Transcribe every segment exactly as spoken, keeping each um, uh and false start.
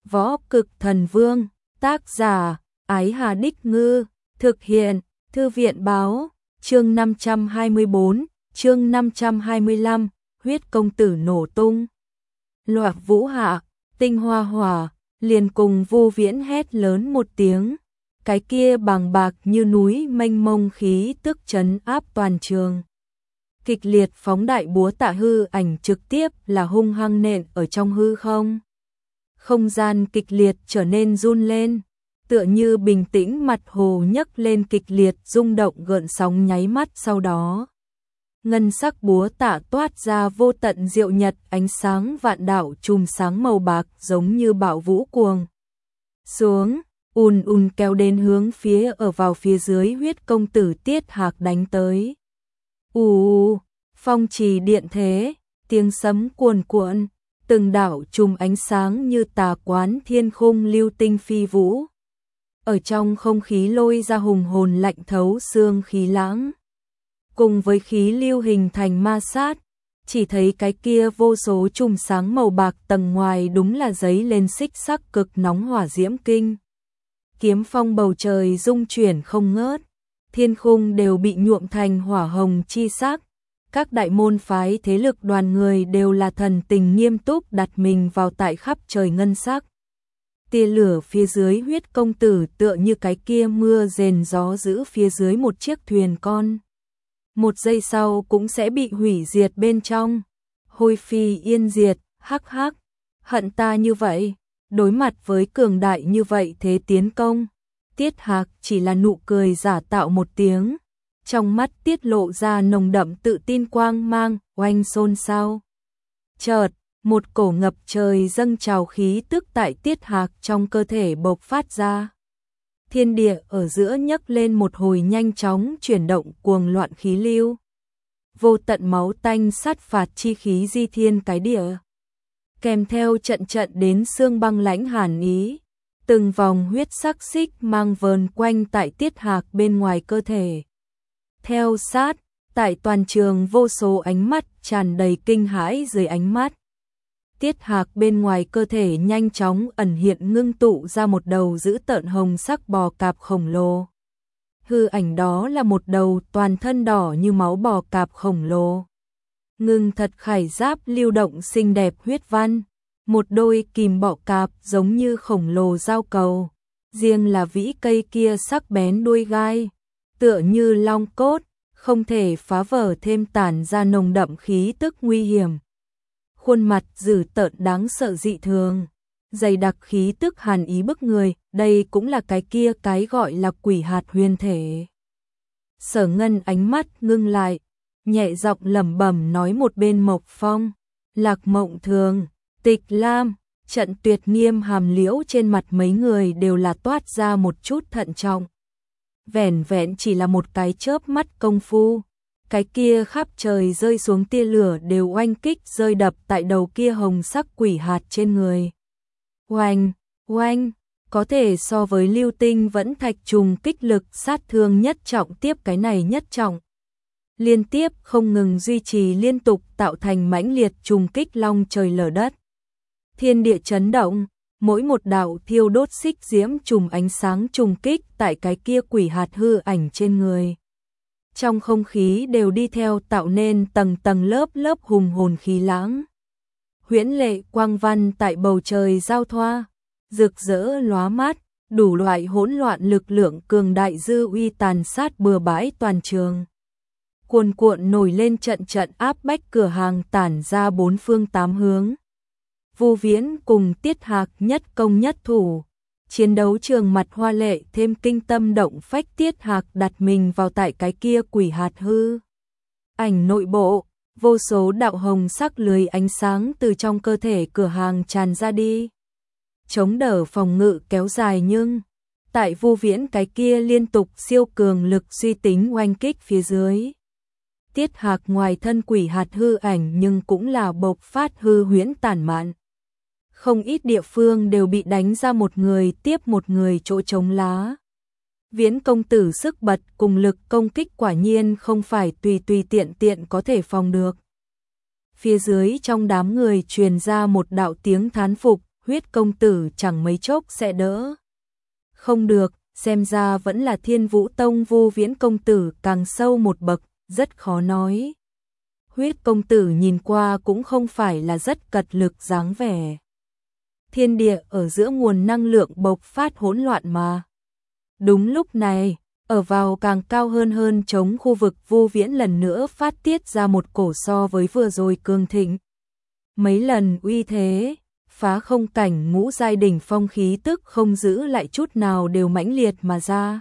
Võ Cực Thần Vương, tác giả, Ái Hà Đích Ngư, thực hiện, Thư viện báo, chương năm trăm hai mươi bốn, chương năm trăm hai mươi lăm, huyết công tử nổ tung. Loạt vũ hạ, tinh hoa hỏa, liền cùng Vô Viễn hét lớn một tiếng, cái kia bàng bạc như núi mênh mông khí tức trấn áp toàn trường. Kịch liệt phóng đại búa tạ hư ảnh trực tiếp là hung hăng nện ở trong hư không. Không gian kịch liệt trở nên run lên, tựa như bình tĩnh mặt hồ nhấc lên kịch liệt rung động gợn sóng nháy mắt sau đó. Ngân sắc búa tạ toát ra vô tận diệu nhật ánh sáng vạn đạo chùm sáng màu bạc giống như bão vũ cuồng. Xuống, ùn ùn kéo đến hướng phía ở vào phía dưới huyết công tử Tiết Hạc đánh tới. Ù, phong trì điện thế, tiếng sấm cuồn cuộn, từng đạo chùm ánh sáng như tà quán thiên khung lưu tinh phi vũ. Ở trong không khí lôi ra hùng hồn lạnh thấu xương khí lãng. Cùng với khí lưu hình thành ma sát, chỉ thấy cái kia vô số chùm sáng màu bạc tầng ngoài đúng là giấy lên xích sắc cực nóng hỏa diễm kinh. Kiếm phong bầu trời rung chuyển không ngớt, thiên khung đều bị nhuộm thành hỏa hồng chi sắc. Các đại môn phái thế lực đoàn người đều là thần tình nghiêm túc đặt mình vào tại khắp trời ngân sắc. Tia lửa phía dưới huyết công tử tựa như cái kia mưa rền gió giữ phía dưới một chiếc thuyền con. Một giây sau cũng sẽ bị hủy diệt bên trong. Hôi phi yên diệt, hắc hắc, hận ta như vậy, đối mặt với cường đại như vậy thế tiến công. Tiết Hạc chỉ là nụ cười giả tạo một tiếng, trong mắt tiết lộ ra nồng đậm tự tin quang mang, oanh xôn xao. Chợt, một cổ ngập trời dâng trào khí tức tại Tiết Hạc trong cơ thể bộc phát ra. Thiên địa ở giữa nhấc lên một hồi nhanh chóng chuyển động cuồng loạn khí lưu. Vô tận máu tanh sát phạt chi khí di thiên cái địa. Kèm theo trận trận đến xương băng lãnh hàn ý. Từng vòng huyết sắc xích mang vờn quanh tại Tiết Hạc bên ngoài cơ thể. Theo sát, tại toàn trường vô số ánh mắt tràn đầy kinh hãi dưới ánh mắt. Tiết Hạc bên ngoài cơ thể nhanh chóng ẩn hiện ngưng tụ ra một đầu dữ tợn hồng sắc bò cạp khổng lồ. Hư ảnh đó là một đầu toàn thân đỏ như máu bò cạp khổng lồ. Ngưng thật khải giáp lưu động xinh đẹp huyết văn. Một đôi kìm bọ cạp giống như khổng lồ dao cầu. Riêng là vĩ cây kia sắc bén đuôi gai. Tựa như long cốt, không thể phá vỡ thêm tản ra nồng đậm khí tức nguy hiểm. Khuôn mặt dữ tợn đáng sợ dị thường, dày đặc khí tức hàn ý bức người, đây cũng là cái kia cái gọi là quỷ hạt huyền thể. Sở Ngân ánh mắt ngưng lại, nhẹ giọng lẩm bẩm nói một bên Mộc Phong, Lạc Mộng Thường, Tịch Lam, trận tuyệt nghiêm hàm liễu trên mặt mấy người đều là toát ra một chút thận trọng. Vẻn vẹn chỉ là một cái chớp mắt công phu. Cái kia khắp trời rơi xuống tia lửa đều oanh kích rơi đập tại đầu kia hồng sắc quỷ hạt trên người. Oanh, oanh, có thể so với lưu tinh vẫn thạch trùng kích lực sát thương nhất trọng tiếp cái này nhất trọng. Liên tiếp không ngừng duy trì liên tục tạo thành mãnh liệt trùng kích long trời lở đất. Thiên địa chấn động, mỗi một đạo thiêu đốt xích diễm trùng ánh sáng trùng kích tại cái kia quỷ hạt hư ảnh trên người. Trong không khí đều đi theo tạo nên tầng tầng lớp lớp hùng hồn khí lãng. Huyễn lệ quang văn tại bầu trời giao thoa, rực rỡ lóa mắt, đủ loại hỗn loạn lực lượng cường đại dư uy tàn sát bừa bãi toàn trường. Cuồn cuộn nổi lên trận trận áp bách cửa hàng tản ra bốn phương tám hướng. Vô Viễn cùng Tiết Hạc nhất công nhất thủ. Chiến đấu trường mặt hoa lệ thêm kinh tâm động phách. Tiết Hạc đặt mình vào tại cái kia quỷ hạt hư ảnh nội bộ, vô số đạo hồng sắc lưới ánh sáng từ trong cơ thể cửa hàng tràn ra đi. Chống đỡ phòng ngự kéo dài nhưng, tại Vô Viễn cái kia liên tục siêu cường lực suy tính oanh kích phía dưới. Tiết Hạc ngoài thân quỷ hạt hư ảnh nhưng cũng là bộc phát hư huyễn tản mạn. Không ít địa phương đều bị đánh ra một người tiếp một người chỗ trống lá. Viễn công tử sức bật cùng lực công kích quả nhiên không phải tùy tùy tiện tiện có thể phòng được. Phía dưới trong đám người truyền ra một đạo tiếng thán phục, huyết công tử chẳng mấy chốc sẽ đỡ. Không được, xem ra vẫn là Thiên Vũ Tông Vô Viễn công tử càng sâu một bậc, rất khó nói. Huyết công tử nhìn qua cũng không phải là rất cật lực dáng vẻ. Thiên địa ở giữa nguồn năng lượng bộc phát hỗn loạn mà. Đúng lúc này, ở vào càng cao hơn hơn chống khu vực Vô Viễn lần nữa phát tiết ra một cổ so với vừa rồi cường thịnh. Mấy lần uy thế, phá không cảnh ngũ giai đỉnh phong khí tức không giữ lại chút nào đều mãnh liệt mà ra.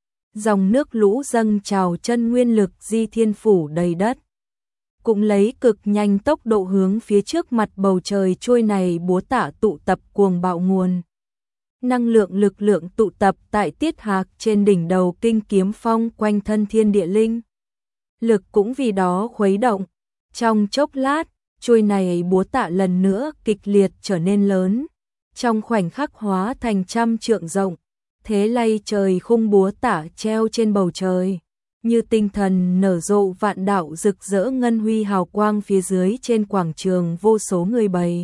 Dòng nước lũ dâng trào, chân nguyên lực di thiên phủ đầy đất. Cũng lấy cực nhanh tốc độ hướng phía trước mặt bầu trời trôi này búa tạ tụ tập cuồng bạo nguồn. Năng lượng lực lượng tụ tập tại Tiết Hạc trên đỉnh đầu kinh kiếm phong quanh thân thiên địa linh. Lực cũng vì đó khuấy động. Trong chốc lát, trôi này búa tạ lần nữa kịch liệt trở nên lớn. Trong khoảnh khắc hóa thành trăm trượng rộng, thế lay trời khung búa tạ treo trên bầu trời. Như tinh thần nở rộ vạn đạo rực rỡ ngân huy hào quang phía dưới trên quảng trường vô số người bày.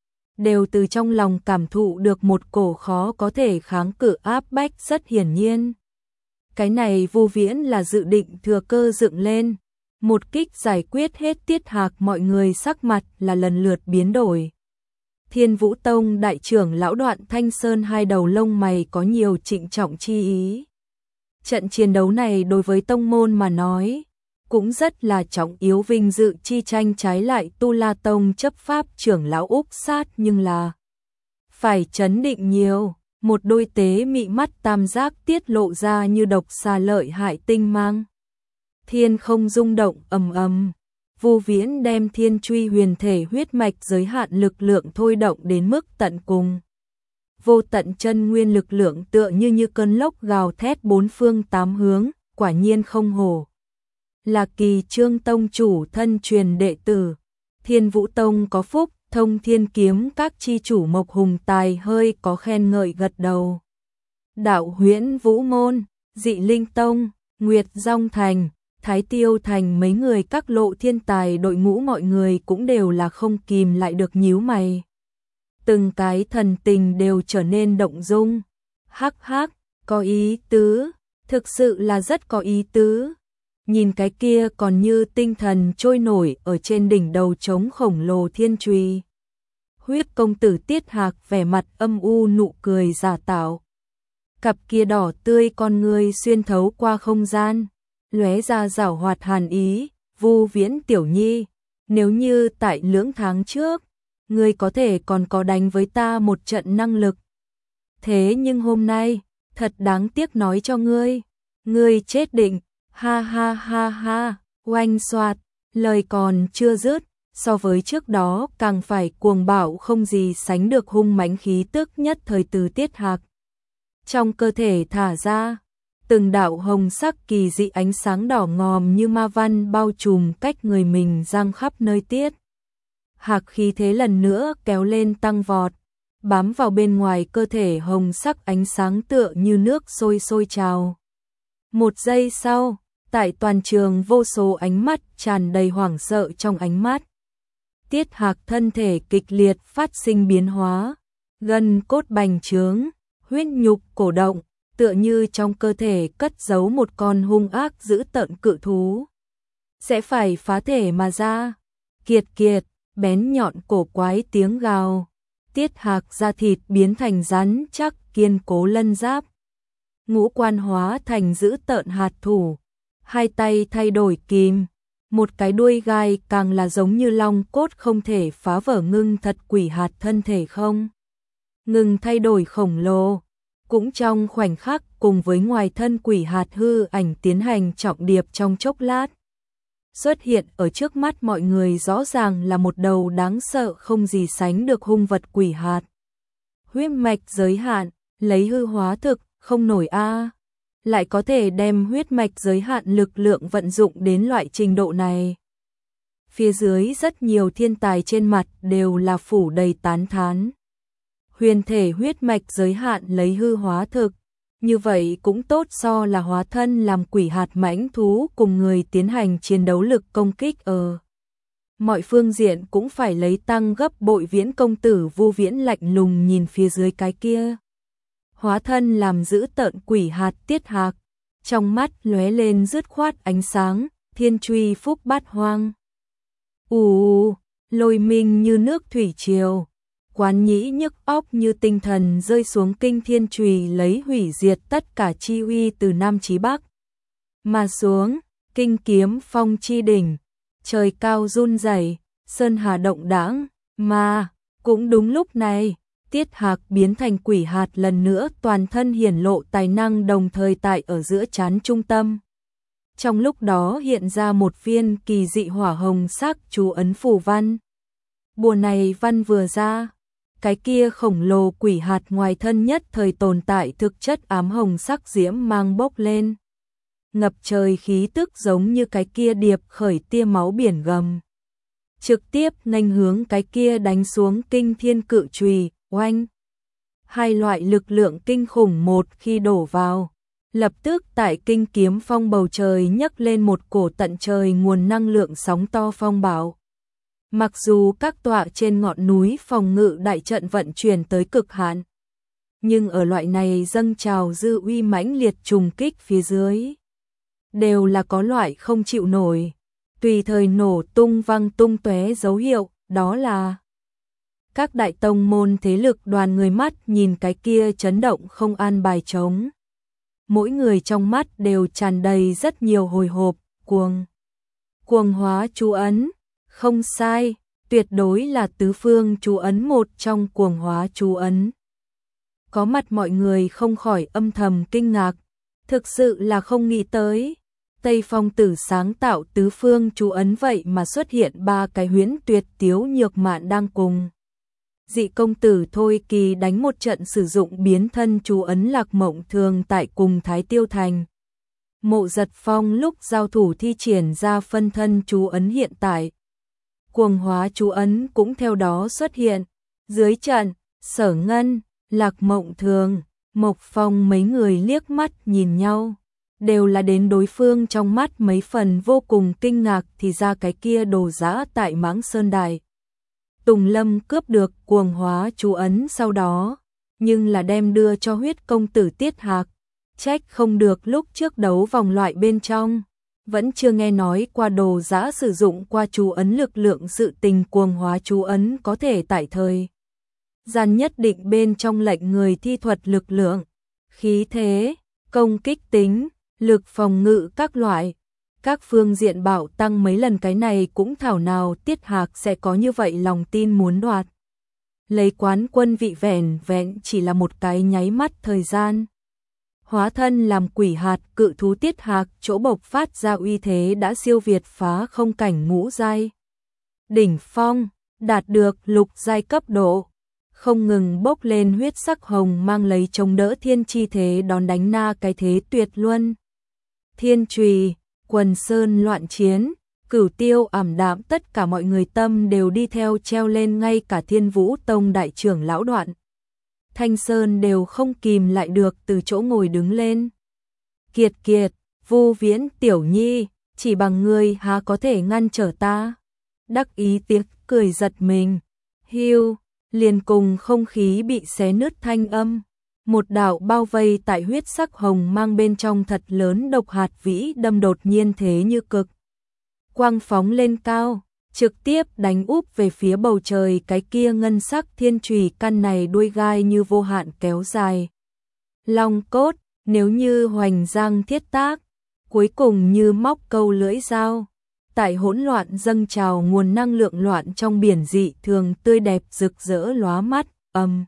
Đều từ trong lòng cảm thụ được một cổ khó có thể kháng cự áp bách rất hiển nhiên. Cái này Vô Viễn là dự định thừa cơ dựng lên. Một kích giải quyết hết Tiết Hạc, mọi người sắc mặt là lần lượt biến đổi. Thiên Vũ Tông đại trưởng lão Đoạn Thanh Sơn hai đầu lông mày có nhiều trịnh trọng chi ý. Trận chiến đấu này đối với tông môn mà nói, cũng rất là trọng yếu, vinh dự chi tranh. Trái lại Tu La Tông chấp pháp trưởng lão Úc Sát nhưng là phải trấn định nhiều, một đôi tế mị mắt tam giác tiết lộ ra như độc xà lợi hại tinh mang. Thiên không rung động ầm ầm, Vô Viễn đem thiên truy huyền thể huyết mạch giới hạn lực lượng thôi động đến mức tận cùng. Vô tận chân nguyên lực lượng tựa như như cơn lốc gào thét bốn phương tám hướng, quả nhiên không hổ là Kỳ Trương tông chủ thân truyền đệ tử. Thiên Vũ Tông có phúc, Thông Thiên kiếm các chi chủ Mộc Hùng Tài hơi có khen ngợi gật đầu. Đạo Huyễn Vũ môn, Dị Linh Tông, Nguyệt Dung Thành, Thái Tiêu Thành mấy người các lộ thiên tài đội ngũ mọi người cũng đều là không kìm lại được nhíu mày. Từng cái thần tình đều trở nên động dung. Hắc hắc, có ý tứ, thực sự là rất có ý tứ. Nhìn cái kia còn như tinh thần trôi nổi ở trên đỉnh đầu trống khổng lồ thiên truy. Huyết công tử Tiết Hạc vẻ mặt âm u nụ cười giả tạo. Cặp kia đỏ tươi con ngươi xuyên thấu qua không gian, lóe ra giảo hoạt hàn ý. Vô Viễn tiểu nhi, nếu như tại lưỡng tháng trước, ngươi có thể còn có đánh với ta một trận năng lực. Thế nhưng hôm nay, thật đáng tiếc nói cho ngươi, ngươi chết định. Ha ha ha ha, oanh xoạt, lời còn chưa dứt, so với trước đó càng phải cuồng bạo không gì sánh được hung mãnh khí tức nhất thời từ Tiết Hạc. Trong cơ thể thả ra, từng đạo hồng sắc kỳ dị ánh sáng đỏ ngòm như ma văn bao trùm cách người mình giang khắp nơi. Tiết Hạc khí thế lần nữa kéo lên tăng vọt, bám vào bên ngoài cơ thể hồng sắc ánh sáng tựa như nước sôi sôi trào. Một giây sau, tại toàn trường vô số ánh mắt tràn đầy hoảng sợ trong ánh mắt. Tiết Hạc thân thể kịch liệt phát sinh biến hóa, gân cốt bành trướng, huyết nhục cổ động, tựa như trong cơ thể cất giấu một con hung ác dữ tợn cự thú. Sẽ phải phá thể mà ra. Kiệt kiệt, bén nhọn cổ quái tiếng gào. Tiết Hạc da thịt biến thành rắn chắc kiên cố lân giáp. Ngũ quan hóa thành dữ tợn hạt thủ. Hai tay thay đổi kìm. Một cái đuôi gai càng là giống như long cốt không thể phá vỡ ngưng thật quỷ hạt thân thể không. Ngừng thay đổi khổng lồ. Cũng trong khoảnh khắc cùng với ngoài thân quỷ hạt hư ảnh tiến hành trọng điệp trong chốc lát. Xuất hiện ở trước mắt mọi người rõ ràng là một đầu đáng sợ không gì sánh được hung vật quỷ hạt. Huyết mạch giới hạn, lấy hư hóa thực, không nổi a. Lại có thể đem huyết mạch giới hạn lực lượng vận dụng đến loại trình độ này. Phía dưới rất nhiều thiên tài trên mặt đều là phủ đầy tán thán. Huyền thể huyết mạch giới hạn lấy hư hóa thực, như vậy cũng tốt so là hóa thân làm quỷ hạt mãnh thú cùng người tiến hành chiến đấu lực công kích ở. mọi phương diện cũng phải lấy tăng gấp bội. Viễn công tử Vu Viễn lạnh lùng nhìn phía dưới cái kia. Hóa thân làm dữ tợn quỷ hạt Tiết Hạc, trong mắt lóe lên dứt khoát ánh sáng, thiên truy phúc bát hoang. Ù, lôi minh như nước thủy triều, quán nhĩ nhức óc như tinh thần rơi xuống kinh thiên chùy lấy hủy diệt tất cả chi uy từ Nam chí Bắc. Mà xuống, kinh kiếm phong chi đỉnh, trời cao run rẩy, sơn hà động đãng, mà cũng đúng lúc này, Tiết Hạc biến thành quỷ hạt lần nữa, toàn thân hiển lộ tài năng đồng thời tại ở giữa trán trung tâm. Trong lúc đó hiện ra một viên kỳ dị hỏa hồng sắc chú ấn phù văn. Bùa này văn vừa ra, cái kia khổng lồ quỷ hạt ngoài thân nhất thời tồn tại thực chất ám hồng sắc diễm mang bốc lên. Ngập trời khí tức giống như cái kia điệp khởi tia máu biển gầm. Trực tiếp nghênh hướng cái kia đánh xuống kinh thiên cự chùy, oanh. Hai loại lực lượng kinh khủng một khi đổ vào, lập tức tại kinh kiếm phong bầu trời nhấc lên một cổ tận trời nguồn năng lượng sóng to phong bạo. Mặc dù các tọa trên ngọn núi phòng ngự đại trận vận chuyển tới cực hạn, nhưng ở loại này dâng trào dư uy mãnh liệt trùng kích phía dưới, đều là có loại không chịu nổi, tùy thời nổ tung văng tung tóe dấu hiệu, đó là các đại tông môn thế lực đoàn người mắt nhìn cái kia chấn động không an bài trống. Mỗi người trong mắt đều tràn đầy rất nhiều hồi hộp, cuồng. Cuồng hóa chú ấn, không sai, tuyệt đối là tứ phương chú ấn một trong cuồng hóa chú ấn. Có mặt mọi người không khỏi âm thầm kinh ngạc, thực sự là không nghĩ tới. Tây Phong Tử sáng tạo tứ phương chú ấn vậy mà xuất hiện ba cái huyễn tuyệt Tiếu Nhược Mạn đang cùng. Dị công tử Thôi Kỳ đánh một trận sử dụng biến thân chú ấn Lạc Mộng Thường tại cùng Thái Tiêu Thành. Mộ Giật Phong lúc giao thủ thi triển ra phân thân chú ấn hiện tại. Cuồng hóa chú ấn cũng theo đó xuất hiện. Dưới trận, Sở Ngân, Lạc Mộng Thường, Mộc Phong mấy người liếc mắt nhìn nhau. Đều là đến đối phương trong mắt mấy phần vô cùng kinh ngạc, thì ra cái kia đồ giã tại Mãng Sơn Đài. Tùng Lâm cướp được cuồng hóa chú ấn sau đó, nhưng là đem đưa cho huyết công tử Tiết Hạc. Trách không được lúc trước đấu vòng loại bên trong, vẫn chưa nghe nói qua đồ giã sử dụng qua chú ấn lực lượng. Sự tình cuồng hóa chú ấn có thể tại thời gian nhất định bên trong lệnh người thi thuật lực lượng, khí thế, công kích tính, lực phòng ngự các loại, các phương diện bảo tăng mấy lần. Cái này cũng thảo nào Tiết Hạc sẽ có như vậy lòng tin muốn đoạt lấy quán quân vị, vẻn vẹn chỉ là một cái nháy mắt thời gian. Hóa thân làm quỷ hạt cự thú Tiết Hạc chỗ bộc phát ra uy thế đã siêu việt phá không cảnh ngũ giai đỉnh phong, đạt được lục giai cấp độ, không ngừng bốc lên huyết sắc hồng mang lấy chống đỡ thiên chi thế đón đánh na cái thế tuyệt luân. Thiên trùy, quần sơn loạn chiến, cửu tiêu ảm đạm, tất cả mọi người tâm đều đi theo treo lên, ngay cả Thiên Vũ Tông đại trưởng lão Đoạn Thanh Sơn đều không kìm lại được từ chỗ ngồi đứng lên. Kiệt kiệt, Vu Viễn tiểu nhi, chỉ bằng ngươi há có thể ngăn trở ta? Đắc ý tiếc cười giật mình. Hiu, liền cùng không khí bị xé nứt thanh âm. Một đạo bao vây tại huyết sắc hồng mang bên trong thật lớn độc hạt vĩ đâm đột nhiên thế như cực quang phóng lên cao, trực tiếp đánh úp về phía bầu trời. Cái kia ngân sắc thiên chùy căn này đuôi gai như vô hạn kéo dài. Long cốt, nếu như hoành giang thiết tác, cuối cùng như móc câu lưỡi dao. Tại hỗn loạn dâng trào nguồn năng lượng loạn trong biển dị thường tươi đẹp rực rỡ lóa mắt, ầm.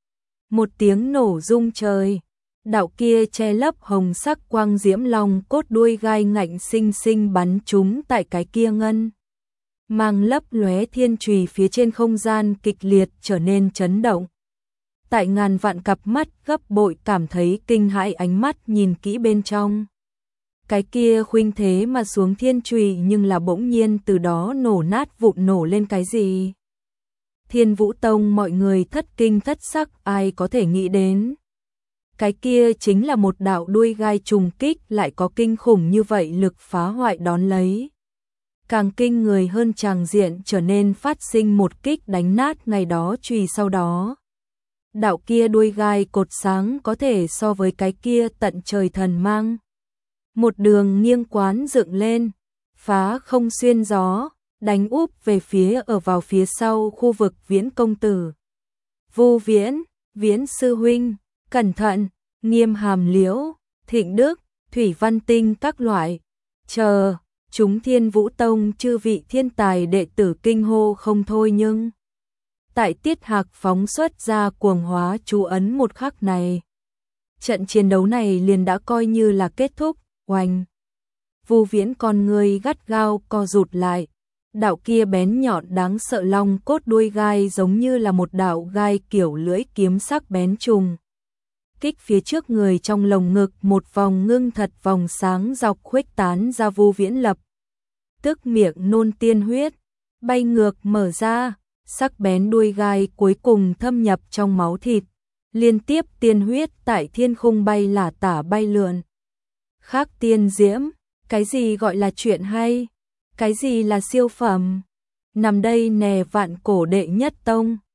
Một tiếng nổ rung trời, đạo kia che lấp hồng sắc quang diễm long cốt đuôi gai ngạnh sinh sinh bắn trúng tại cái kia ngân mang lấp lóe thiên chùy phía trên, không gian kịch liệt trở nên chấn động. Tại ngàn vạn cặp mắt gấp bội cảm thấy kinh hãi, ánh mắt nhìn kỹ bên trong. Cái kia khuynh thế mà xuống thiên chùy nhưng là bỗng nhiên từ đó nổ nát vụn, nổ lên cái gì? Thiên Vũ Tông mọi người thất kinh thất sắc, ai có thể nghĩ đến. Cái kia chính là một đạo đuôi gai trùng kích lại có kinh khủng như vậy lực phá hoại đón lấy. Càng kinh người hơn tràng diện trở nên phát sinh một kích đánh nát ngày đó chùy sau đó. Đạo kia đuôi gai cột sáng có thể so với cái kia tận trời thần mang. Một đường nghiêng quán dựng lên, phá không xuyên gió, đánh úp về phía ở vào phía sau khu vực Viễn công tử. Vu Viễn, Viễn sư huynh, cẩn thận, Nghiêm Hàm Liễu, Thịnh Đức, Thủy Văn Tinh các loại. Chờ, chúng Thiên Vũ Tông chư vị thiên tài đệ tử kinh hô không thôi nhưng tại Tiết Hạc phóng xuất ra cuồng hóa chú ấn một khắc này, trận chiến đấu này liền đã coi như là kết thúc. Oanh! Vu Viễn con người gắt gao co rụt lại, đạo kia bén nhọn đáng sợ long cốt đuôi gai giống như là một đạo gai kiểu lưỡi kiếm sắc bén trùng. Kích phía trước người trong lồng ngực một vòng ngưng thật vòng sáng dọc khuếch tán ra. Vu Viễn lập tức miệng nôn tiên huyết, bay ngược mở ra, sắc bén đuôi gai cuối cùng thâm nhập trong máu thịt, liên tiếp tiên huyết tại thiên khung bay lả tả bay lượn. Khác tiên diễm, cái gì gọi là chuyện hay, cái gì là siêu phẩm, nằm đây nè vạn cổ đệ nhất tông.